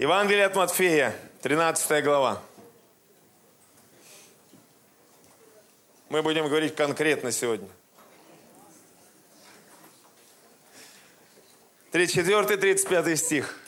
Евангелие от Матфея, 13 глава. Мы будем говорить конкретно сегодня. 34-35 стих.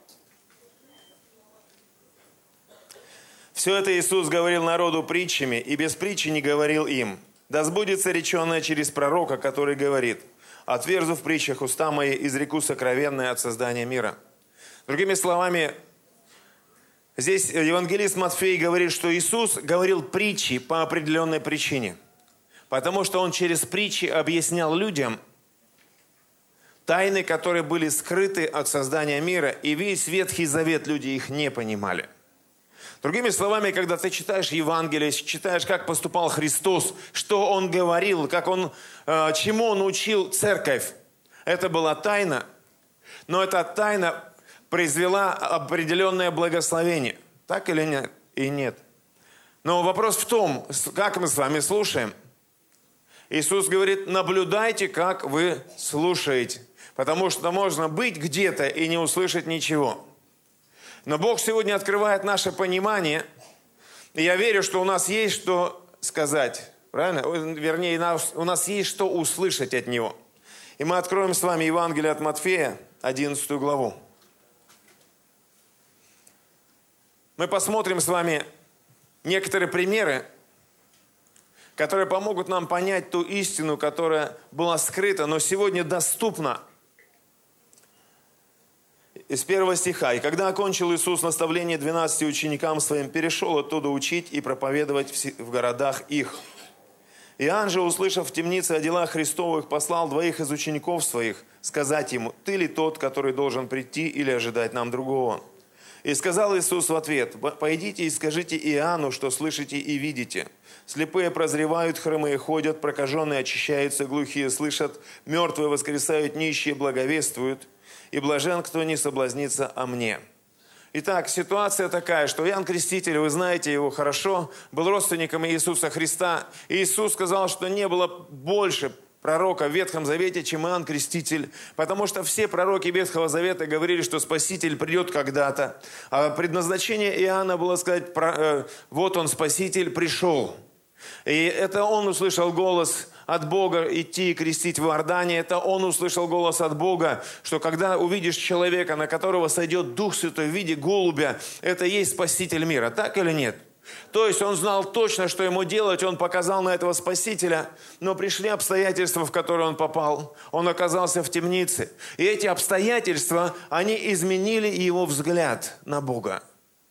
Все это Иисус говорил народу притчами, и без притчи не говорил им. Да сбудется реченное через пророка, который говорит: «Отверзу в притчах уста мои, изреку сокровенное от создания мира». Другими словами, здесь евангелист Матфей говорит, что Иисус говорил притчи по определенной причине. Потому что Он через притчи объяснял людям тайны, которые были скрыты от создания мира, и весь Ветхий Завет люди их не понимали. Другими словами, когда ты читаешь Евангелие, читаешь, как поступал Христос, что Он говорил, чему Он учил церковь, это была тайна, но эта тайна произвела определенное благословение. Так или нет? И нет. Но вопрос в том, как мы с вами слушаем. Иисус говорит: наблюдайте, как вы слушаете. Потому что можно быть где-то и не услышать ничего. Но Бог сегодня открывает наше понимание. И я верю, что у нас есть что сказать. Правильно? Вернее, у нас есть что услышать от Него. И мы откроем с вами Евангелие от Матфея, 11 главу. Мы посмотрим с вами некоторые примеры, которые помогут нам понять ту истину, которая была скрыта, но сегодня доступна. Из 1 стиха. «И когда окончил Иисус наставление 12 ученикам своим, перешел оттуда учить и проповедовать в городах их. Иоанн же, услышав в темнице о делах Христовых, послал 2 из учеников своих сказать ему: ты ли тот, который должен прийти, или ожидать нам другого? И сказал Иисус в ответ: пойдите и скажите Иоанну, что слышите и видите. Слепые прозревают, хромые ходят, прокаженные очищаются, глухие слышат, мертвые воскресают, нищие благовествуют, и блажен, кто не соблазнится о мне». Итак, ситуация такая, что Иоанн Креститель, вы знаете его хорошо, был родственником Иисуса Христа. И Иисус сказал, что не было больше пророка в Ветхом Завете, чем Иоанн Креститель, потому что все пророки Ветхого Завета говорили, что Спаситель придет когда-то. А предназначение Иоанна было сказать: вот он, Спаситель, пришел. И это он услышал голос от Бога идти и крестить в Иордане. Это он услышал голос от Бога, что когда увидишь человека, на которого сойдет Дух Святой в виде голубя, это и есть Спаситель мира. Так или нет? То есть он знал точно, что ему делать, он показал на этого Спасителя, но пришли обстоятельства, в которые он попал. Он оказался в темнице. И эти обстоятельства, они изменили его взгляд на Бога.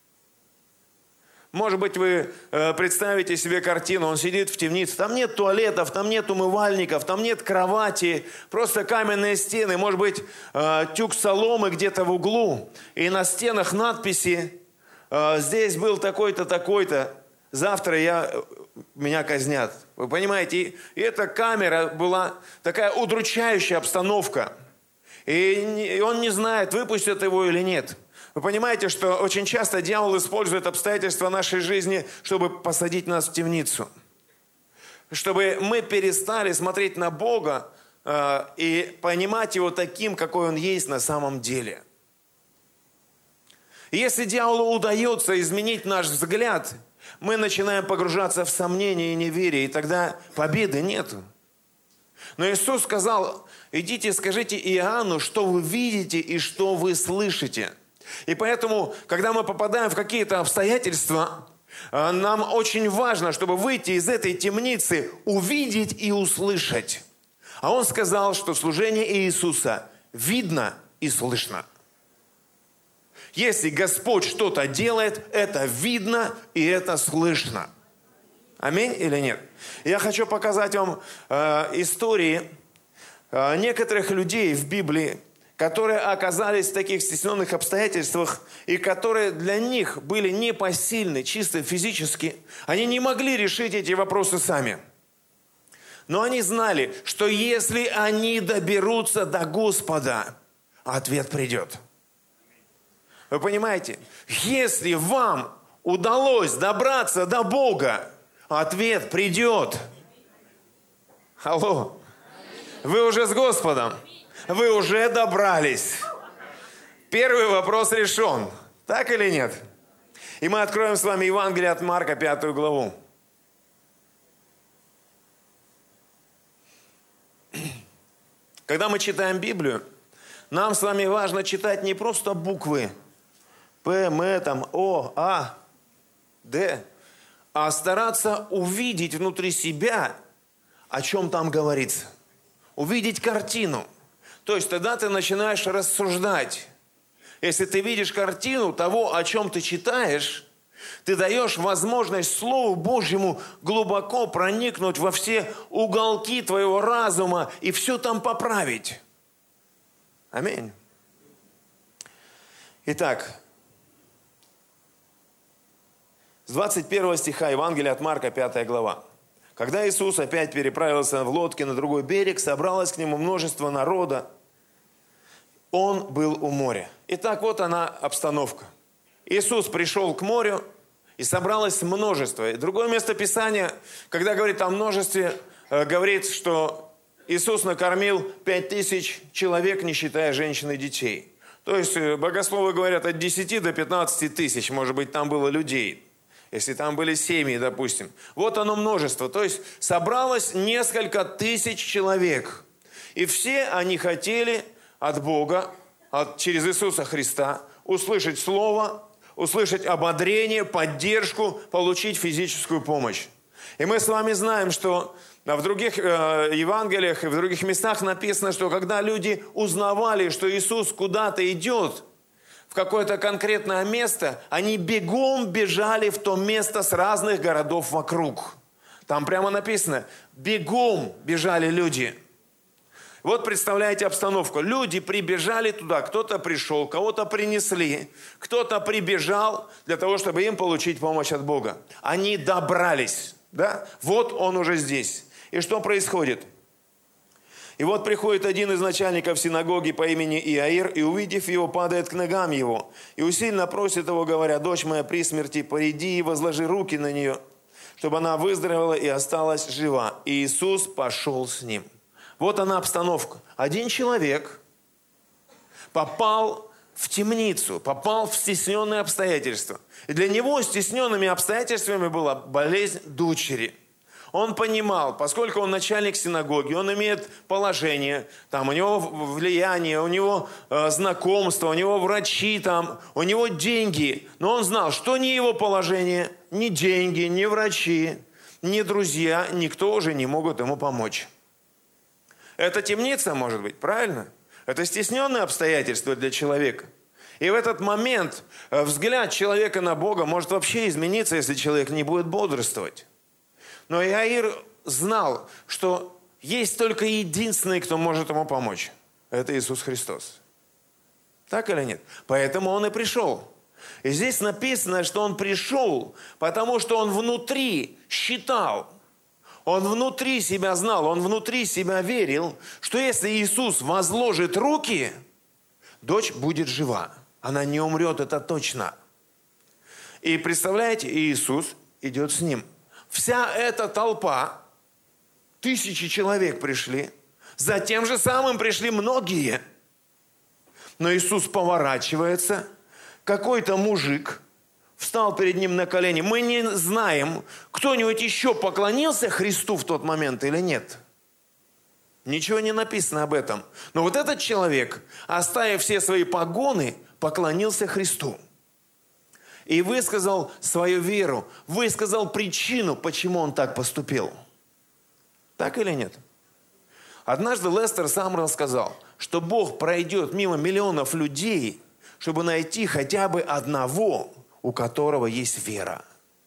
Может быть, вы представите себе картину, он сидит в темнице, там нет туалетов, там нет умывальников, там нет кровати, просто каменные стены, может быть, тюк соломы где-то в углу, и на стенах надписи: здесь был такой-то, такой-то, завтра меня казнят. Вы понимаете, и эта камера была такая удручающая обстановка. И он не знает, выпустят его или нет. Вы понимаете, что очень часто дьявол использует обстоятельства нашей жизни, чтобы посадить нас в темницу. Чтобы мы перестали смотреть на Бога и понимать Его таким, какой Он есть на самом деле. Если дьяволу удается изменить наш взгляд, мы начинаем погружаться в сомнения и неверие, и тогда победы нету. Но Иисус сказал: идите, скажите Иоанну, что вы видите и что вы слышите. И поэтому, когда мы попадаем в какие-то обстоятельства, нам очень важно, чтобы выйти из этой темницы, увидеть и услышать. А Он сказал, что служение Иисуса видно и слышно. Если Господь что-то делает, это видно и это слышно. Аминь или нет? Я хочу показать вам истории некоторых людей в Библии, которые оказались в таких стесненных обстоятельствах и которые для них были непосильны чисто физически. Они не могли решить эти вопросы сами. Но они знали, что если они доберутся до Господа, ответ придет. Вы понимаете? Если вам удалось добраться до Бога, ответ придет. Алло. Вы уже с Господом. Вы уже добрались. Первый вопрос решен. Так или нет? И мы откроем с вами Евангелие от Марка, 5 главу. Когда мы читаем Библию, нам с вами важно читать не просто буквы П, М, там, О, А, Д, а стараться увидеть внутри себя, о чем там говорится. Увидеть картину. То есть тогда ты начинаешь рассуждать. Если ты видишь картину того, о чем ты читаешь, ты даешь возможность Слову Божьему глубоко проникнуть во все уголки твоего разума и все там поправить. Аминь. Итак, с 21 стиха Евангелия от Марка, 5 глава. Когда Иисус опять переправился в лодке на другой берег, собралось к нему множество народа. Он был у моря. Итак, вот она обстановка. Иисус пришел к морю, и собралось множество. И другое место Писания, когда говорит о множестве, говорит, что Иисус накормил 5000 человек, не считая женщин и детей. То есть богословы говорят от 10 до 15 тысяч, может быть, там было людей. Если там были семьи, допустим. Вот оно множество. То есть собралось несколько тысяч человек. И все они хотели от Бога, через Иисуса Христа, услышать Слово, услышать ободрение, поддержку, получить физическую помощь. И мы с вами знаем, что в других Евангелиях и в других местах написано, что когда люди узнавали, что Иисус куда-то идет, в какое-то конкретное место, они бегом бежали в то место с разных городов вокруг. Там прямо написано, бегом бежали люди. Вот представляете обстановку. Люди прибежали туда, кто-то пришел, кого-то принесли, кто-то прибежал для того, чтобы им получить помощь от Бога. Они добрались, да? Вот он уже здесь. И что происходит? И вот приходит один из начальников синагоги по имени Иаир, и, увидев его, падает к ногам его. И усиленно просит его, говоря, дочь моя при смерти, пойди и возложи руки на нее, чтобы она выздоровела и осталась жива. И Иисус пошел с ним. Вот она обстановка. Один человек попал в темницу, попал в стесненные обстоятельства. И для него стесненными обстоятельствами была болезнь дочери. Он понимал, поскольку он начальник синагоги, он имеет положение, там, у него влияние, у него знакомство, у него врачи, там, у него деньги. Но он знал, что ни его положение, ни деньги, ни врачи, ни друзья, никто уже не могут ему помочь. Это темница, может быть, правильно? Это стесненные обстоятельства для человека. И в этот момент взгляд человека на Бога может вообще измениться, если человек не будет бодрствовать. Но Иаир знал, что есть только единственный, кто может ему помочь. Это Иисус Христос. Так или нет? Поэтому он и пришел. И здесь написано, что он пришел, потому что он внутри считал, он внутри себя знал, он внутри себя верил, что если Иисус возложит руки, дочь будет жива. Она не умрет, это точно. И представляете, Иисус идет с ним. Вся эта толпа, тысячи человек пришли, за тем же самым пришли многие. Но Иисус поворачивается, какой-то мужик встал перед ним на колени. Мы не знаем, кто-нибудь еще поклонился Христу в тот момент или нет. Ничего не написано об этом. Но вот этот человек, оставив все свои погоны, поклонился Христу. И высказал свою веру, высказал причину, почему он так поступил. Так или нет? Однажды Лестер сам рассказал, что Бог пройдет мимо миллионов людей, чтобы найти хотя бы одного, у которого есть вера.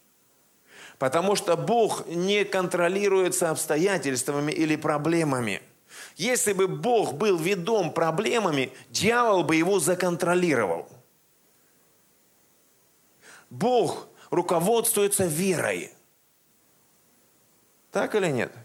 Потому что Бог не контролируется обстоятельствами или проблемами. Если бы Бог был ведом проблемами, дьявол бы его законтролировал. Бог руководствуется верой. Так или нет?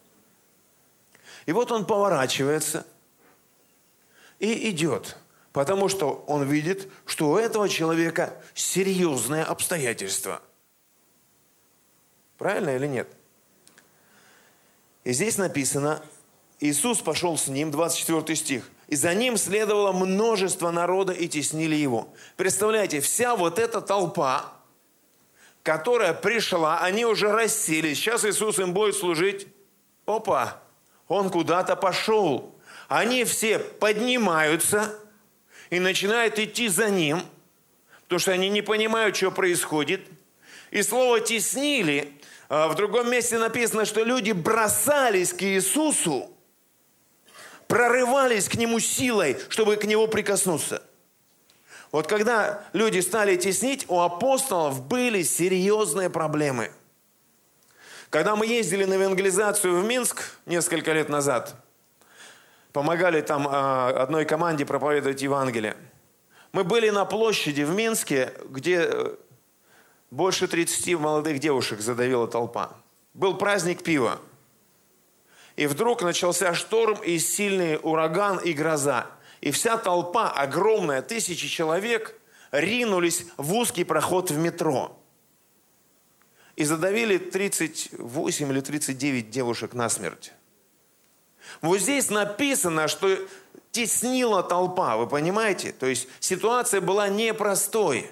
И вот он поворачивается и идет. Потому что он видит, что у этого человека серьезные обстоятельства. Правильно или нет? И здесь написано, Иисус пошел с ним, 24 стих. И за ним следовало множество народа и теснили его. Представляете, вся вот эта толпа, которая пришла, они уже расселись. Сейчас Иисус им будет служить. Опа, он куда-то пошел. Они все поднимаются и начинают идти за ним, потому что они не понимают, что происходит. И слово «теснили», в другом месте написано, что люди бросались к Иисусу, прорывались к Нему силой, чтобы к Нему прикоснуться. Вот когда люди стали теснить, у апостолов были серьезные проблемы. Когда мы ездили на евангелизацию в Минск несколько лет назад, помогали там одной команде проповедовать Евангелие, мы были на площади в Минске, где больше 30 молодых девушек задавила толпа. Был праздник пива. И вдруг начался шторм и сильный ураган и гроза. И вся толпа, огромная, 1000 человек, ринулись в узкий проход в метро. И задавили 38 или 39 девушек насмерть. Вот здесь написано, что теснила толпа, вы понимаете? То есть ситуация была непростой.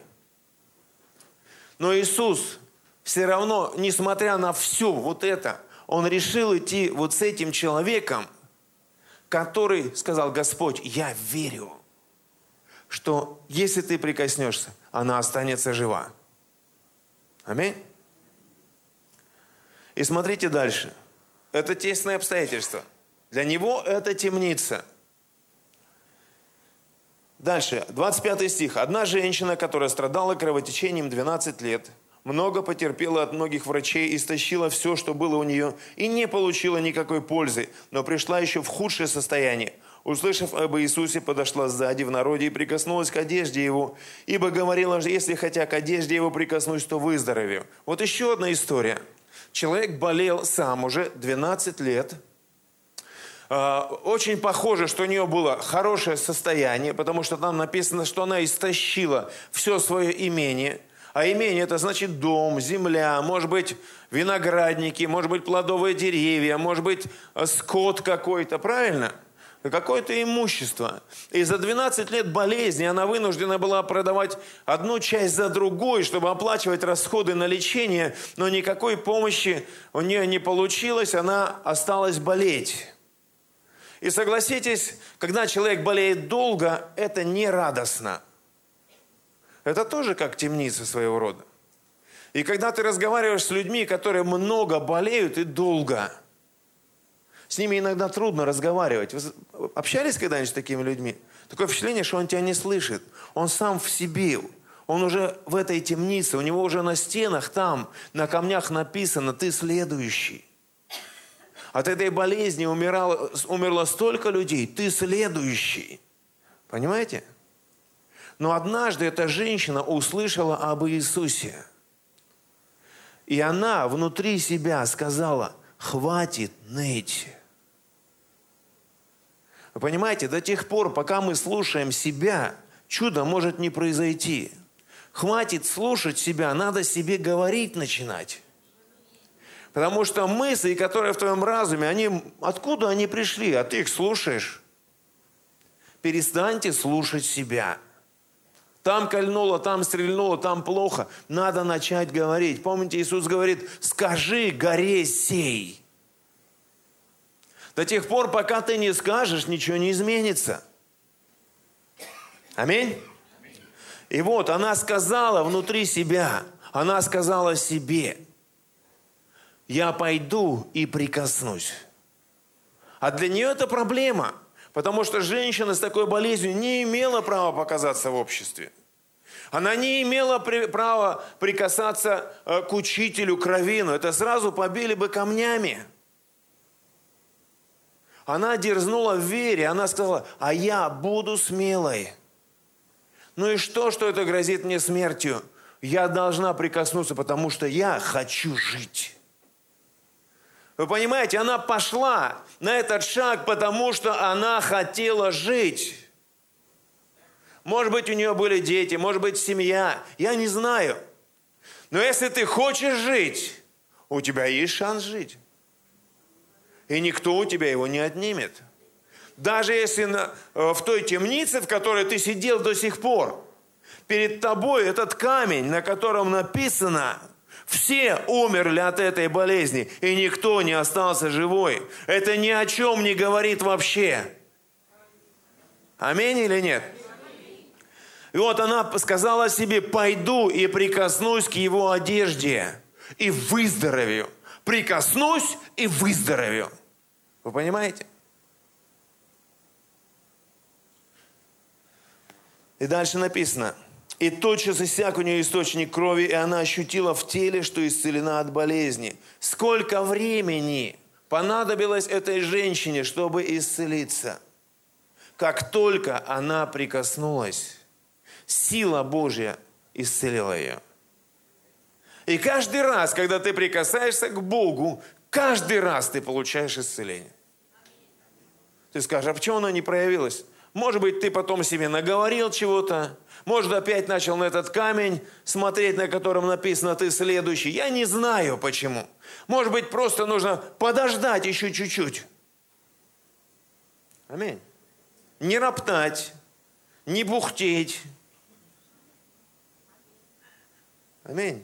Но Иисус все равно, несмотря на все вот это, Он решил идти вот с этим человеком, который сказал: Господь, я верю, что если ты прикоснешься, она останется жива. Аминь. И смотрите дальше. Это тесное обстоятельство. Для него это темница. Дальше, 25 стих. «Одна женщина, которая страдала кровотечением 12 лет, много потерпела от многих врачей, истощила все, что было у нее, и не получила никакой пользы, но пришла еще в худшее состояние. Услышав об Иисусе, подошла сзади в народе и прикоснулась к одежде Его, ибо говорила, что если хотя к одежде Его прикоснусь, то выздоровею». Вот еще одна история. Человек болел сам уже 12 лет. Очень похоже, что у нее было хорошее состояние, потому что там написано, что она истощила все свое имение. А имение – это значит дом, земля, может быть, виноградники, может быть, плодовые деревья, может быть, скот какой-то, правильно? Какое-то имущество. И за 12 лет болезни она вынуждена была продавать одну часть за другой, чтобы оплачивать расходы на лечение, но никакой помощи у нее не получилось, она осталась болеть. И согласитесь, когда человек болеет долго, это не радостно. Это тоже как темница своего рода. И когда ты разговариваешь с людьми, которые много болеют и долго, с ними иногда трудно разговаривать. Вы общались когда-нибудь с такими людьми? Такое впечатление, что он тебя не слышит. Он сам в себе. Он уже в этой темнице. У него уже на стенах там, на камнях написано: ты следующий. От этой болезни умерло столько людей. Ты следующий. Понимаете? Но однажды эта женщина услышала об Иисусе. И она внутри себя сказала: хватит ныть. Вы понимаете, до тех пор, пока мы слушаем себя, чудо может не произойти. Хватит слушать себя, надо себе говорить начинать. Потому что мысли, которые в твоем разуме, откуда они пришли? А ты их слушаешь. Перестаньте слушать себя. Там кольнуло, там стрельнуло, там плохо. Надо начать говорить. Помните, Иисус говорит: скажи горе сей. До тех пор, пока ты не скажешь, ничего не изменится. Аминь? И вот она сказала внутри себя, она сказала себе: я пойду и прикоснусь. А для нее это проблема, потому что женщина с такой болезнью не имела права показаться в обществе. Она не имела права прикасаться к учителю, к раввину. Это сразу побили бы камнями. Она дерзнула в вере, она сказала: а я буду смелой. Ну и что это грозит мне смертью? Я должна прикоснуться, потому что я хочу жить. Вы понимаете, она пошла на этот шаг, потому что она хотела жить. Может быть, у нее были дети, может быть, семья, я не знаю. Но если ты хочешь жить, у тебя есть шанс жить. И никто у тебя его не отнимет. Даже если в той темнице, в которой ты сидел до сих пор, перед тобой этот камень, на котором написано, все умерли от этой болезни, и никто не остался живой. Это ни о чем не говорит вообще. Аминь или нет? И вот она сказала себе: пойду и прикоснусь к его одежде, и выздоровею. Прикоснусь и выздоровею. Вы понимаете? И дальше написано: и тотчас иссяк у нее источник крови, и она ощутила в теле, что исцелена от болезни. Сколько времени понадобилось этой женщине, чтобы исцелиться? Как только она прикоснулась, сила Божья исцелила ее. И каждый раз, когда ты прикасаешься к Богу, каждый раз ты получаешь исцеление. Ты скажешь: а почему она не проявилась? Может быть, ты потом себе наговорил чего-то. Может, опять начал на этот камень смотреть, на котором написано: ты следующий. Я не знаю почему. Может быть, просто нужно подождать еще чуть-чуть. Аминь. Не роптать, не бухтеть. Аминь.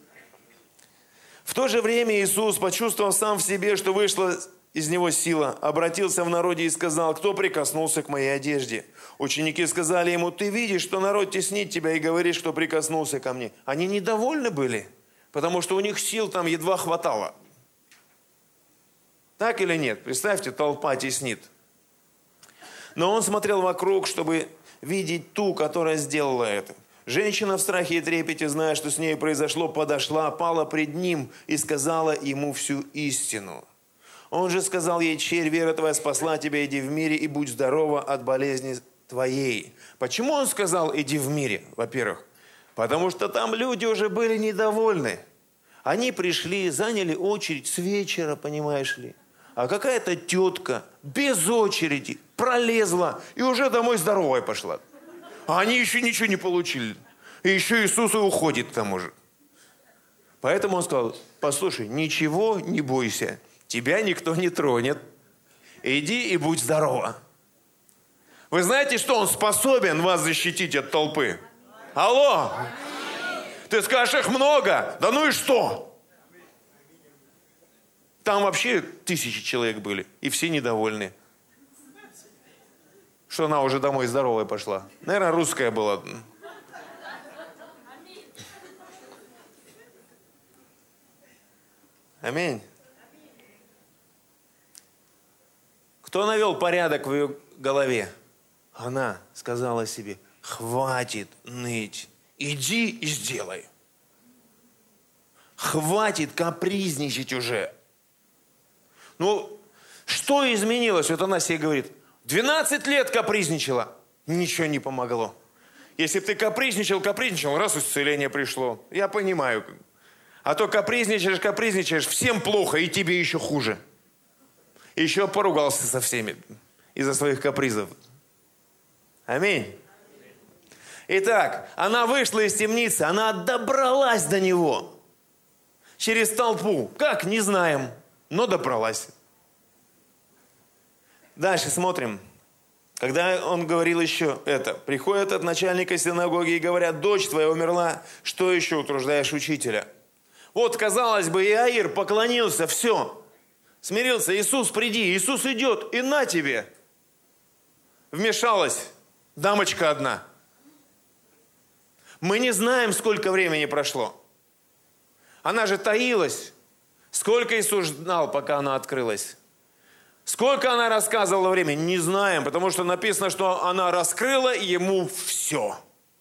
В то же время Иисус, почувствовав сам в себе, что вышла из него сила, обратился в народе и сказал: кто прикоснулся к моей одежде? Ученики сказали ему: ты видишь, что народ теснит тебя, и говоришь, что прикоснулся ко мне. Они недовольны были, потому что у них сил там едва хватало. Так или нет? Представьте, толпа теснит. Но он смотрел вокруг, чтобы видеть ту, которая сделала это. Женщина в страхе и трепете, зная, что с ней произошло, подошла, пала пред ним и сказала ему всю истину. Он же сказал ей: черь, вера твоя спасла тебя, иди в мире и будь здорова от болезни твоей. Почему он сказал: иди в мире? Во-первых, потому что там люди уже были недовольны. Они пришли, заняли очередь с вечера, понимаешь ли. А какая-то тетка без очереди пролезла и уже домой здоровая пошла. А они еще ничего не получили. И еще Иисус и уходит к тому же. Поэтому он сказал: послушай, ничего не бойся. Тебя никто не тронет. Иди и будь здорова. Вы знаете, что он способен вас защитить от толпы? Алло! Ты скажешь: их много. Да ну и что? Там вообще 1000 человек были. И все недовольны. Что она уже домой здоровая пошла. Наверное, русская была. Аминь. Кто навел порядок в ее голове? Она сказала себе: хватит ныть, иди и сделай. Хватит капризничать уже. Ну, что изменилось? Вот она себе говорит: 12 лет капризничала, ничего не помогло. Если бы ты капризничал, раз исцеление пришло. Я понимаю. А то капризничаешь, всем плохо, и тебе еще хуже. И еще поругался со всеми из-за своих капризов. Аминь. Итак, она вышла из темницы, она добралась до него. Через толпу. Как? Не знаем, но добралась. Дальше смотрим. Когда он говорил еще это, приходят от начальника синагоги и говорят: дочь твоя умерла, что еще утруждаешь учителя? Вот, казалось бы, Иаир поклонился, все. Смирился: Иисус, приди, Иисус идет, и на тебе. Вмешалась дамочка одна. Мы не знаем, сколько времени прошло. Она же таилась. Сколько Иисус ждал, пока она открылась? Сколько она рассказывала времени? Не знаем, потому что написано, что она раскрыла ему все.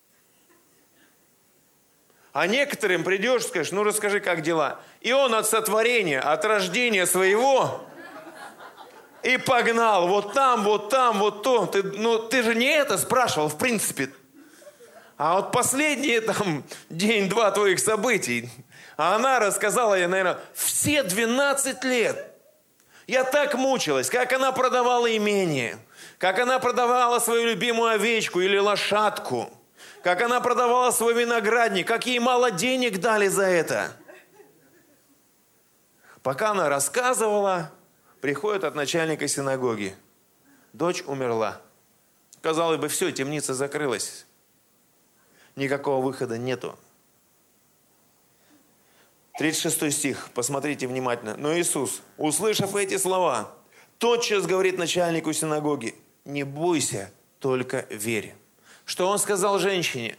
А некоторым придешь, скажешь: ну расскажи, как дела. И он от сотворения, от рождения своего и погнал. Вот там, вот то. Ты же не это спрашивал, в принципе. А вот последние там день-два твоих событий. А она рассказала ей, наверное, все 12 лет. Я так мучилась, как она продавала имение, как она продавала свою любимую овечку или лошадку, как она продавала свой виноградник, как ей мало денег дали за это. Пока она рассказывала, приходит от начальника синагоги. дочь умерла. Казалось бы, все, темница закрылась. Никакого выхода нету. 36 стих, посмотрите внимательно. Но Иисус, услышав эти слова, тотчас говорит начальнику синагоги: не бойся, только верь. Что он сказал женщине?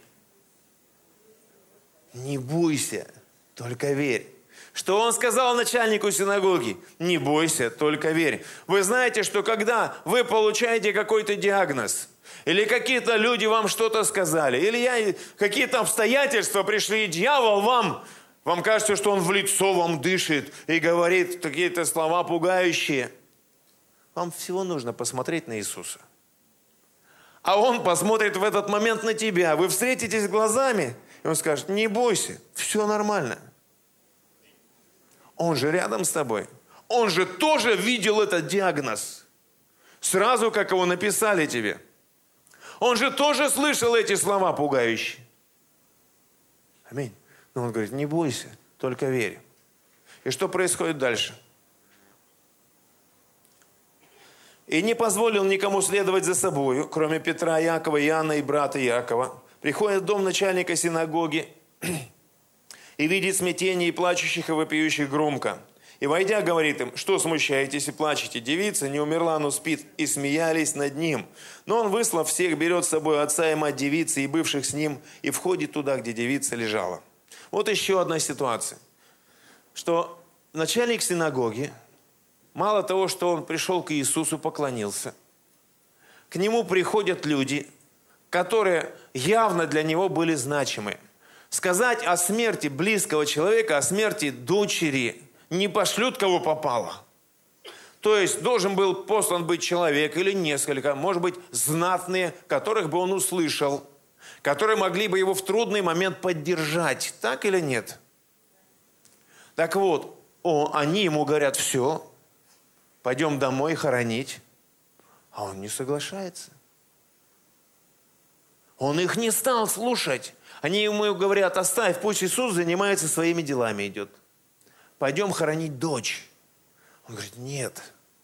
Не бойся, только верь. Что он сказал начальнику синагоги? Не бойся, только верь. Вы знаете, что когда вы получаете какой-то диагноз, или какие-то люди вам что-то сказали, или какие-то обстоятельства пришли, и дьявол вам кажется, что он в лицо вам дышит и говорит какие-то слова пугающие. Вам всего нужно посмотреть на Иисуса. А Он посмотрит в этот момент на тебя. Вы встретитесь глазами, и Он скажет: не бойся, все нормально. Он же рядом с тобой. Он же тоже видел этот диагноз. Сразу, как его написали тебе. Он же тоже слышал эти слова пугающие. Аминь. Но он говорит: не бойся, только верь. И что происходит дальше? И не позволил никому следовать за собою, кроме Петра, Иакова, Иоанна и брата Иакова. Приходит в дом начальника синагоги и видит смятение и плачущих и вопиющих громко. И, войдя, говорит им: что смущаетесь и плачете? Девица не умерла, но спит. И смеялись над ним. Но он, выслав всех, берет с собой отца и мать девицы и бывших с ним, и входит туда, где девица лежала. Вот еще одна ситуация. Что начальник синагоги, мало того, что он пришел к Иисусу, поклонился, к нему приходят люди, которые явно для него были значимы. Сказать о смерти близкого человека, о смерти дочери не пошлют, кого попало. То есть должен был послан быть человек или несколько, может быть, знатные, которых бы он услышал, которые могли бы его в трудный момент поддержать. Так или нет? Так вот, они ему говорят: все, пойдем домой хоронить. А он не соглашается. Он их не стал слушать. Они ему говорят: оставь, пусть Иисус занимается своими делами, идет. Пойдем хоронить дочь. Он говорит: нет.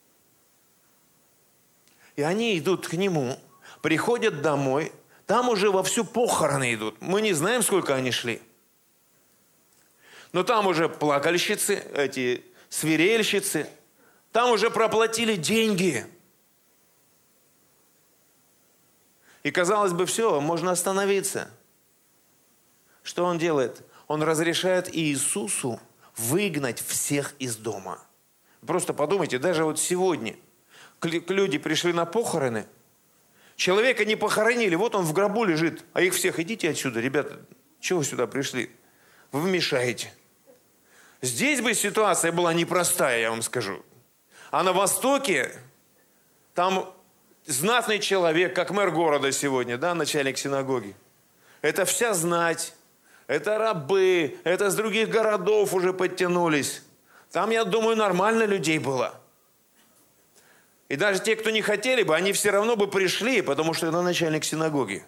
И они идут к нему, приходят домой, там уже вовсю похороны идут. Мы не знаем, сколько они шли. Но там уже плакальщицы, эти свирельщицы, там уже проплатили деньги. И, казалось бы, все, можно остановиться. Что он делает? Он разрешает Иисусу выгнать всех из дома. Просто подумайте, даже вот сегодня люди пришли на похороны, человека не похоронили, вот он в гробу лежит, а их всех: идите отсюда, ребята, чего вы сюда пришли? Вы мешаете. Здесь бы ситуация была непростая, я вам скажу. А на Востоке там знатный человек, как мэр города сегодня, да, начальник синагоги. Это вся знать, это рабы, это с других городов уже подтянулись. Там, я думаю, нормально людей было. И даже те, кто не хотели бы, они все равно бы пришли, потому что это начальник синагоги.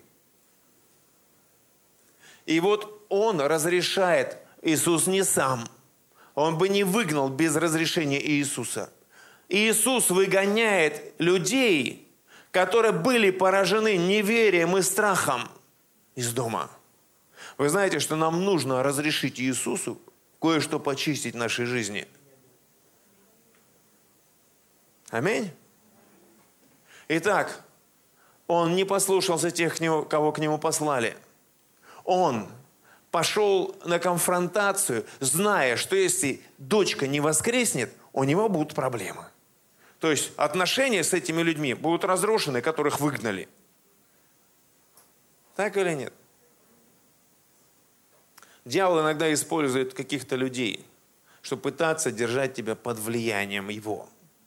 И вот он разрешает, Иисус не сам. Он бы не выгнал без разрешения Иисуса. Иисус выгоняет людей, которые были поражены неверием и страхом, из дома. Вы знаете, что нам нужно разрешить Иисусу кое-что почистить в нашей жизни. Аминь. Итак, он не послушался тех, кого к нему послали. Он пошел на конфронтацию, зная, что если дочка не воскреснет, у него будут проблемы. То есть отношения с этими людьми будут разрушены, которых выгнали. Так или нет? Дьявол иногда использует каких-то людей, чтобы пытаться держать тебя под влиянием его.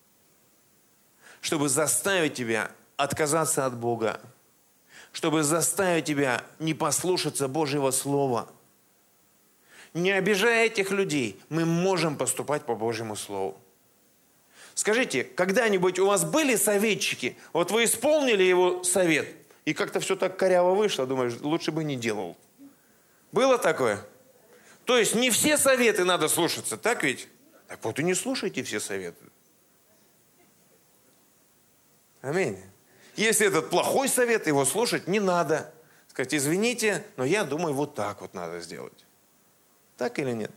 Чтобы заставить тебя отказаться от Бога. Чтобы заставить тебя не послушаться Божьего Слова. Не обижая этих людей, мы можем поступать по Божьему Слову. Скажите, когда-нибудь у вас были советчики? Вот вы исполнили его совет, и как-то все так коряво вышло, думаешь, лучше бы не делал. Было такое? То есть не все советы надо слушаться, так ведь? Так вот и не слушайте все советы. Аминь. Если этот плохой совет, его слушать не надо. Сказать, извините, но я думаю, вот так вот надо сделать. Так или нет?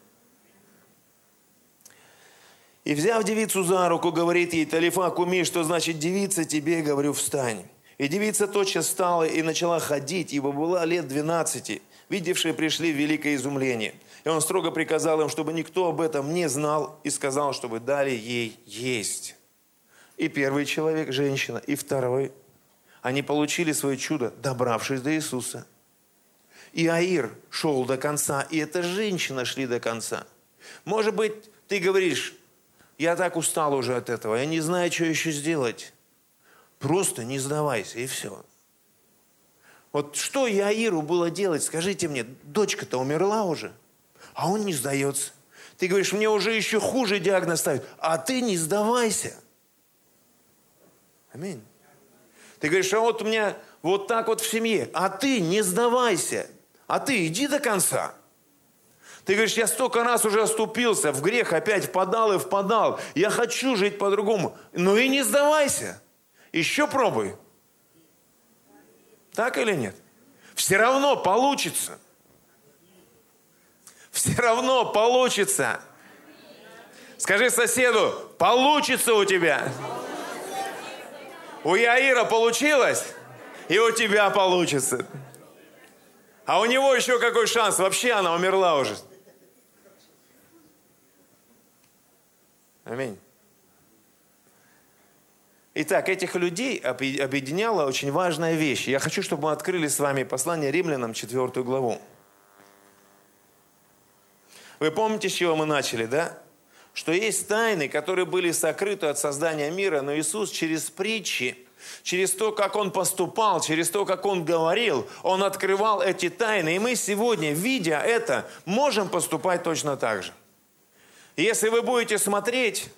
И взяв девицу за руку, говорит ей: Талифа куми, что значит девица, тебе говорю, встань. И девица тотчас встала и начала ходить, ибо была лет 12. Видевшие пришли в великое изумление. И он строго приказал им, чтобы никто об этом не знал, и сказал, чтобы дали ей есть. И первый человек, женщина, и второй, они получили свое чудо, добравшись до Иисуса. И Аир шел до конца, и эта женщина шли до конца. Может быть, ты говоришь: я так устал уже от этого, я не знаю, что еще сделать. Просто не сдавайся, и все. Вот что Яиру было делать, скажите мне, дочка-то умерла уже, а он не сдается. Ты говоришь: мне уже еще хуже диагноз ставят, а ты не сдавайся. Аминь. Ты говоришь: а вот у меня вот так вот в семье, а ты не сдавайся, а ты иди до конца. Ты говоришь: я столько раз уже оступился, в грех опять впадал и впадал, я хочу жить по-другому. Ну и не сдавайся, еще пробуй. Так или нет? Все равно получится. Все равно получится. Скажи соседу: получится у тебя. У Яира получилось, и у тебя получится. А у него еще какой шанс? Вообще она умерла уже. Аминь. Итак, этих людей объединяла очень важная вещь. Я хочу, чтобы мы открыли с вами послание Римлянам, 4 главу. Вы помните, с чего мы начали, да? Что есть тайны, которые были сокрыты от создания мира, но Иисус через притчи, через то, как Он поступал, через то, как Он говорил, Он открывал эти тайны. И мы сегодня, видя это, можем поступать точно так же. Если вы будете смотреть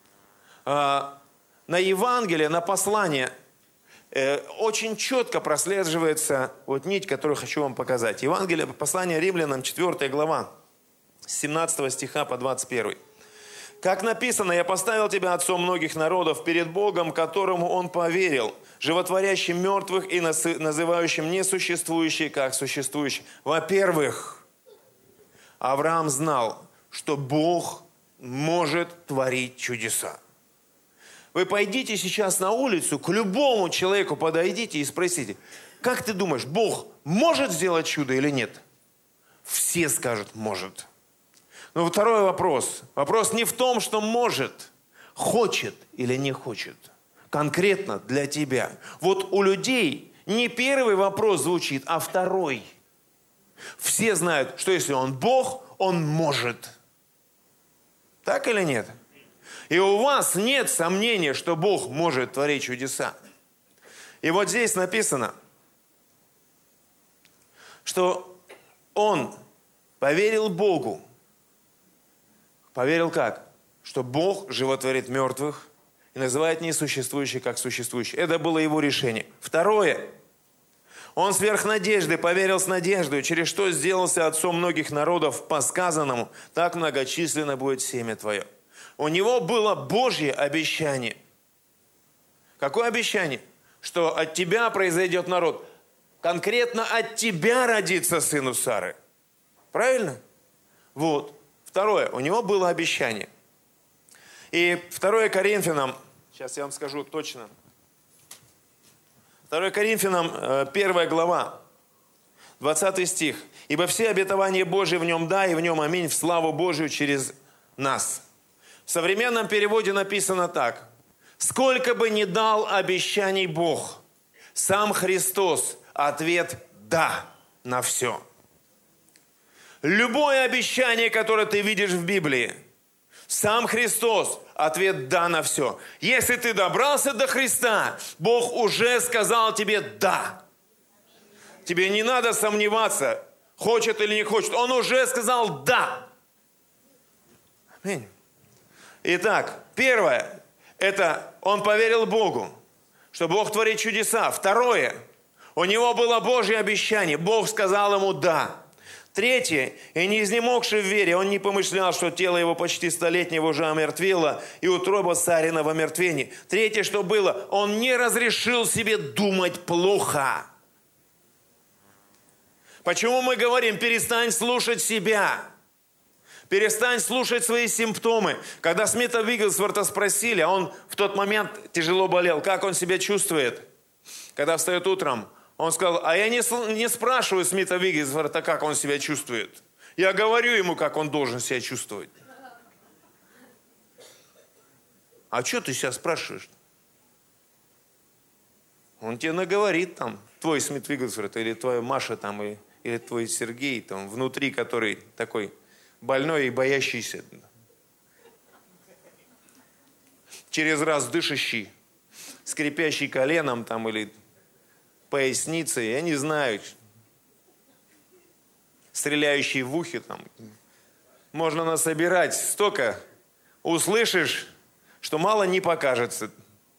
на Евангелие, на послание, очень четко прослеживается вот нить, которую хочу вам показать. Евангелие, послание Римлянам, 4 глава, с 17 стиха по 21. «Как написано: я поставил тебя отцом многих народов перед Богом, которому Он поверил, животворящим мертвых и называющим несуществующие как существующие». Во-первых, Авраам знал, что Бог может творить чудеса. Вы пойдите сейчас на улицу, к любому человеку подойдите и спросите: как ты думаешь, Бог может сделать чудо или нет? Все скажут: может. Но второй вопрос. Вопрос не в том, что может, хочет или не хочет. Конкретно для тебя. Вот у людей не первый вопрос звучит, а второй. Все знают, что если Он Бог, Он может. Так или нет? И у вас нет сомнения, что Бог может творить чудеса. И вот здесь написано, что он поверил Богу. Поверил как? Что Бог животворит мертвых и называет несуществующие как существующие. Это было его решение. Второе. Он сверх надежды поверил с надеждой, через что сделался отцом многих народов по сказанному: так многочисленно будет семя твое. У него было Божье обещание. Какое обещание? Что от тебя произойдет народ. Конкретно от тебя родится сын у Сары. Правильно? Вот. Второе. У него было обещание. И 2 Коринфянам, сейчас я вам скажу точно. 2 Коринфянам, 1 глава, 20 стих. «Ибо все обетования Божьи в нем да, и в нем аминь, в славу Божию через нас». В современном переводе написано так: «Сколько бы ни дал обещаний Бог, сам Христос ответ «да» на все». Любое обещание, которое ты видишь в Библии, сам Христос ответ «да» на все. Если ты добрался до Христа, Бог уже сказал тебе «да». Тебе не надо сомневаться, хочет или не хочет. Он уже сказал «да». Аминь. Итак, первое, это он поверил Богу, что Бог творит чудеса. Второе, у него было Божье обещание. Бог сказал ему «да». Третье. И не изнемогший в вере, он не помышлял, что тело его почти столетнего уже омертвело, и утроба царина в омертвении. Третье, что было, он не разрешил себе думать плохо. Почему мы говорим, перестань слушать себя? Перестань слушать свои симптомы. Когда Смита Вигглсворта спросили, а он в тот момент тяжело болел, как он себя чувствует, когда встает утром, он сказал, а я не спрашиваю Смита Вигглсворта, как он себя чувствует. Я говорю ему, как он должен себя чувствовать. А что ты себя спрашиваешь? Он тебе наговорит там, твой Смит Вигглсворт, или твоя Маша там, или твой Сергей там, внутри, который такой больной и боящийся. Через раз дышащий, скрипящий коленом там, или поясницей, я не знаю, стреляющий в ухе там. Можно насобирать столько, услышишь, что мало не покажется.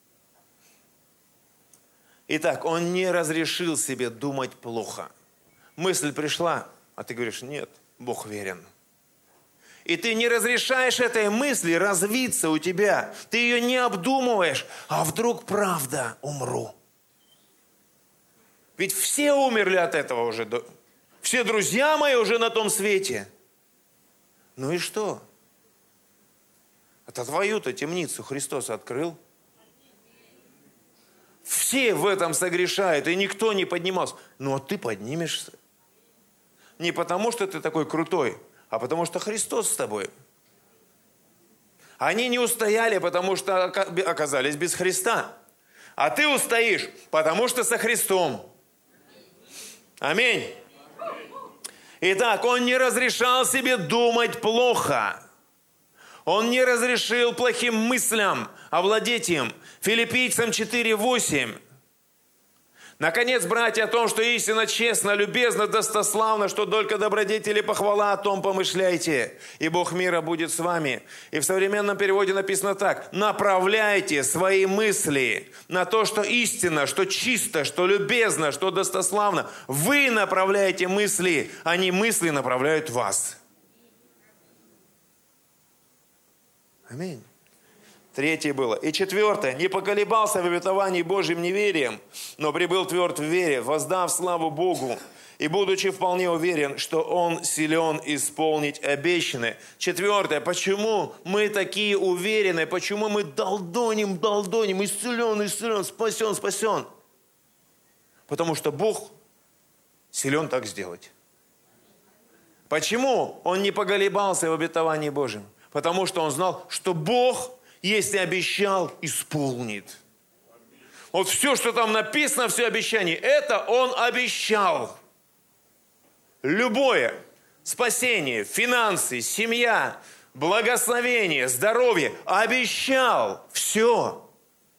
Итак, он не разрешил себе думать плохо. Мысль пришла, а ты говоришь, нет, Бог верен. И ты не разрешаешь этой мысли развиться у тебя. Ты ее не обдумываешь, а вдруг правда умру. Ведь все умерли от этого уже. Все друзья мои уже на том свете. Ну и что? Это твою-то темницу Христос открыл. Все в этом согрешают, и никто не поднимался. Ну а ты поднимешься. Не потому, что ты такой крутой, а потому, что Христос с тобой. Они не устояли, потому что оказались без Христа. А ты устоишь, потому что со Христом. Аминь. Итак, он не разрешал себе думать плохо. Он не разрешил плохим мыслям овладеть им. Филиппийцам 4:8. Наконец, братья, о том, что истинно, честно, любезно, достославно, что только добродетели похвала, о том помышляйте, и Бог мира будет с вами. И в современном переводе написано так: направляйте свои мысли на то, что истинно, что чисто, что любезно, что достославно. Вы направляете мысли, а не мысли направляют вас. Аминь. Третье было. И четвертое. Не поколебался в обетовании Божьим неверием, но прибыл тверд в вере, воздав славу Богу, и будучи вполне уверен, что Он силен исполнить обещанное. Четвертое. Почему мы такие уверены? Почему мы долдоним, исцелен, спасен? Потому что Бог силен так сделать. Почему Он не поколебался в обетовании Божьем? Потому что Он знал, что Бог, если обещал, исполнит. Вот все, что там написано, все обещания, это Он обещал. Любое спасение, финансы, семья, благословение, здоровье, обещал все.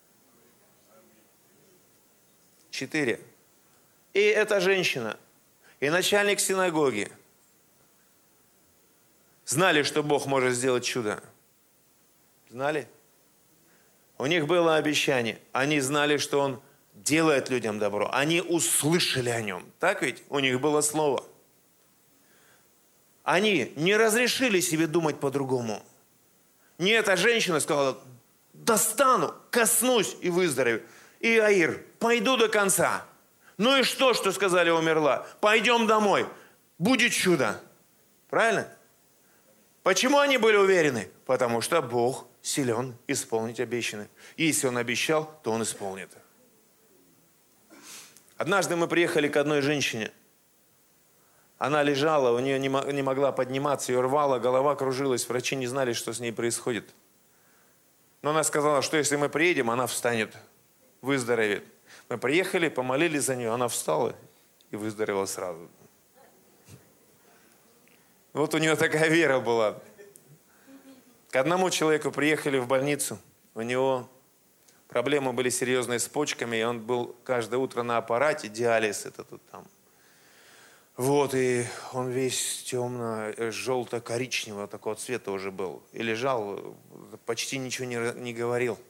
4. И эта женщина, и начальник синагоги знали, что Бог может сделать чудо. Знали? У них было обещание. Они знали, что Он делает людям добро. Они услышали о Нем. Так ведь? У них было слово. Они не разрешили себе думать по-другому. Не эта женщина сказала: достану, коснусь и выздоровею. И Иаир: пойду до конца. Ну и что сказали, умерла? Пойдем домой. Будет чудо. Правильно? Почему они были уверены? Потому что Бог силен исполнить обещанное. Если Он обещал, то Он исполнит. Однажды мы приехали к одной женщине. Она лежала, у нее не могла подниматься, ее рвало, голова кружилась. Врачи не знали, что с ней происходит. Но она сказала, что если мы приедем, она встанет, выздоровеет. Мы приехали, помолились за нее, она встала и выздоровела сразу. Вот у нее такая вера была. К одному человеку приехали в больницу, у него проблемы были серьезные с почками, и он был каждое утро на аппарате, диализ это тут там. Вот, и он весь темно-желто-коричневого такого цвета уже был. И лежал, почти ничего не говорил.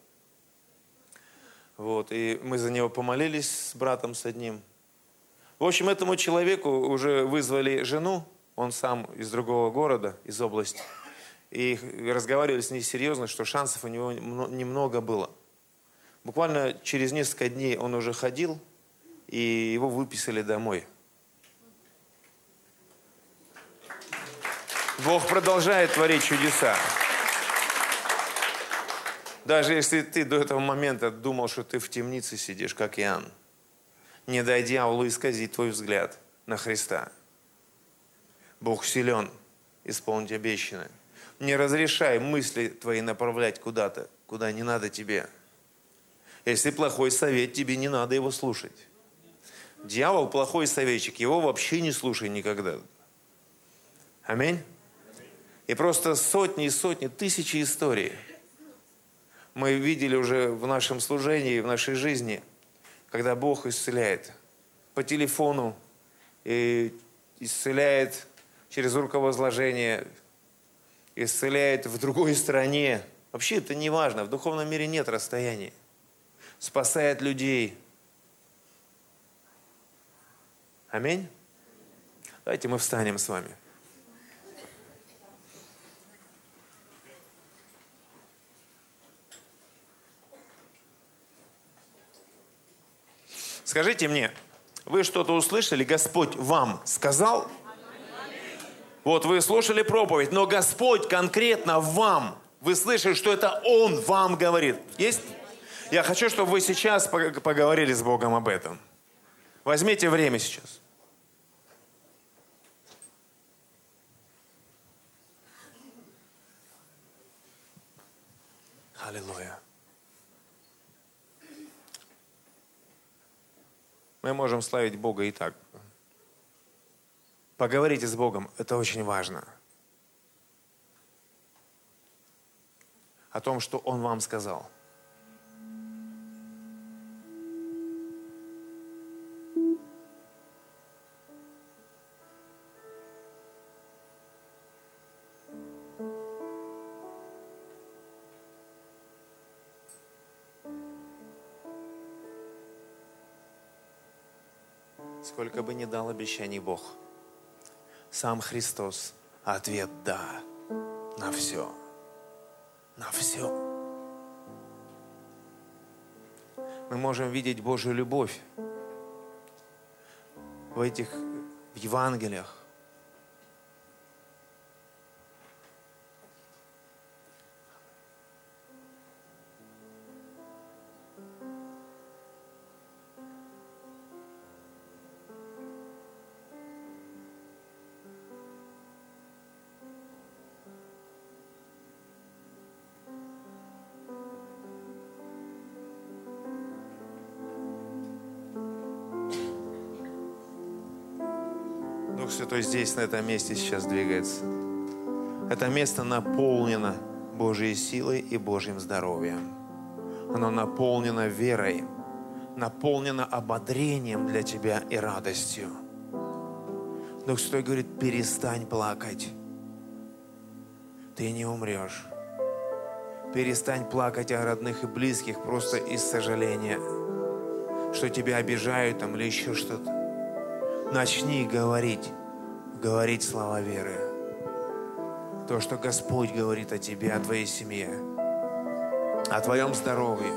Вот, и мы за него помолились с братом с одним. В общем, этому человеку уже вызвали жену, он сам из другого города, из области. И разговаривали с ней серьезно, что шансов у него немного было. Буквально через несколько дней он уже ходил, и его выписали домой. Бог продолжает творить чудеса. Даже если ты до этого момента думал, что ты в темнице сидишь, как Иоанн, не дай дьяволу исказить твой взгляд на Христа. Бог силен исполнить обещанное. Не разрешай мысли твои направлять куда-то, куда не надо тебе. Если плохой совет, тебе не надо его слушать. Дьявол плохой советчик, его вообще не слушай никогда. Аминь. И просто сотни и сотни, тысячи историй мы видели уже в нашем служении, в нашей жизни, когда Бог исцеляет по телефону, и исцеляет через руковозложение, исцеляет в другой стране. Вообще это не важно, в духовном мире нет расстояний. Спасает людей. Аминь. Давайте мы встанем с вами. Скажите мне, вы что-то услышали, Господь вам сказал? Вот вы слушали проповедь, но Господь конкретно вам, вы слышали, что это Он вам говорит. Есть? Я хочу, чтобы вы сейчас поговорили с Богом об этом. Возьмите время сейчас. Аллилуйя. Мы можем славить Бога и так. Поговорите с Богом, это очень важно. О том, что Он вам сказал. Сколько бы ни дал обещаний Бог, сам Христос, ответ «да» на все. На все. Мы можем видеть Божью любовь в этих Евангелиях. Дух Святой здесь, на этом месте сейчас двигается. Это место наполнено Божьей силой и Божьим здоровьем. Оно наполнено верой, наполнено ободрением для тебя и радостью. Дух Святой говорит, перестань плакать. Ты не умрешь. Перестань плакать о родных и близких просто из сожаления, что тебя обижают там или еще что-то. Начни говорить слова веры. То, что Господь говорит о тебе, о твоей семье, о твоем здоровье.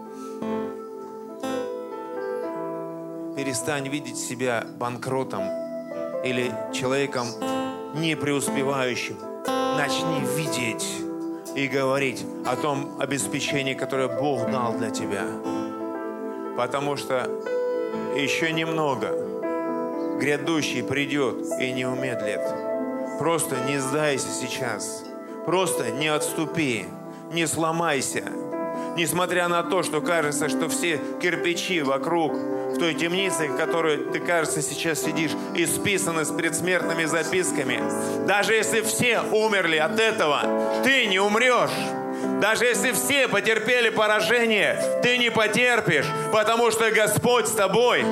Перестань видеть себя банкротом или человеком не преуспевающим. Начни видеть и говорить о том обеспечении, которое Бог дал для тебя. Потому что еще немного грядущий придет и не умедлит. Просто не сдайся сейчас. Просто не отступи. Не сломайся. Несмотря на то, что кажется, что все кирпичи вокруг в той темнице, в которой ты, кажется, сейчас сидишь, исписаны с предсмертными записками. Даже если все умерли от этого, ты не умрешь. Даже если все потерпели поражение, ты не потерпишь, потому что Господь с тобой.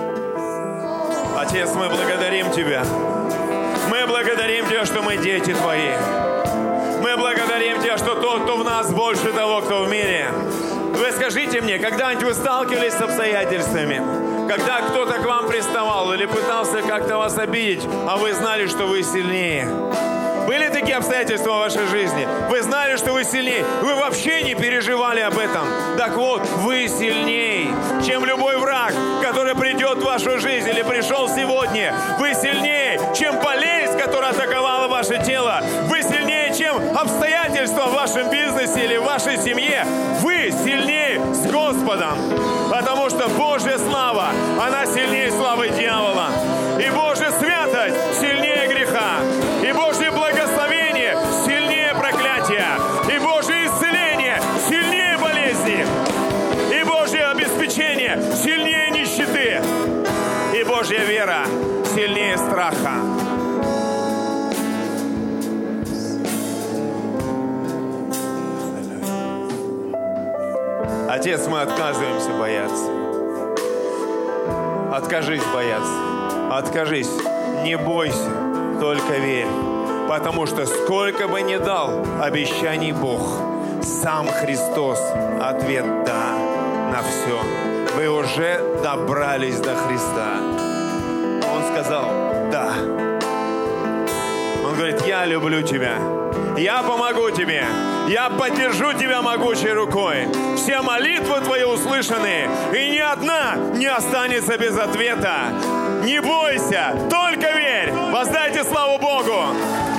Отец, мы благодарим Тебя. Мы благодарим Тебя, что мы дети Твои. Мы благодарим Тебя, что тот, кто в нас, больше того, кто в мире. Вы скажите мне, когда-нибудь вы сталкивались с обстоятельствами? Когда кто-то к вам приставал, или или пытался как-то вас обидеть, а вы знали, что вы сильнее. Были такие обстоятельства в вашей жизни? Вы знали, что вы сильнее. Вы вообще не переживали об этом. Так вот, вы сильнее, чем любой враг, который придет в вашу жизнь или пришел сегодня. Вы сильнее, чем болезнь, которая атаковала ваше тело. Вы сильнее, чем обстоятельства в вашем бизнесе или в вашей семье. Вы сильнее с Господом. Потому что Божья слава, она сильнее славы дьявола. И Божья святость сильнее греха. И Божье благословение сильнее проклятия. И Божье исцеление сильнее болезни. И Божье обеспечение сильнее нищеты. И Божья вера сильнее страха. Отец, мы отказываемся бояться. Откажись бояться. Откажись. Не бойся, только верь. Потому что сколько бы ни дал обещаний Бог, сам Христос ответ «да» на все. Вы уже добрались до Христа. Он сказал «да». Он говорит: я люблю тебя. Я помогу тебе. Я поддержу тебя могучей рукой. Все молитвы твои услышаны, и ни одна не останется без ответа. Не бойся, только верь. Воздайте славу Богу.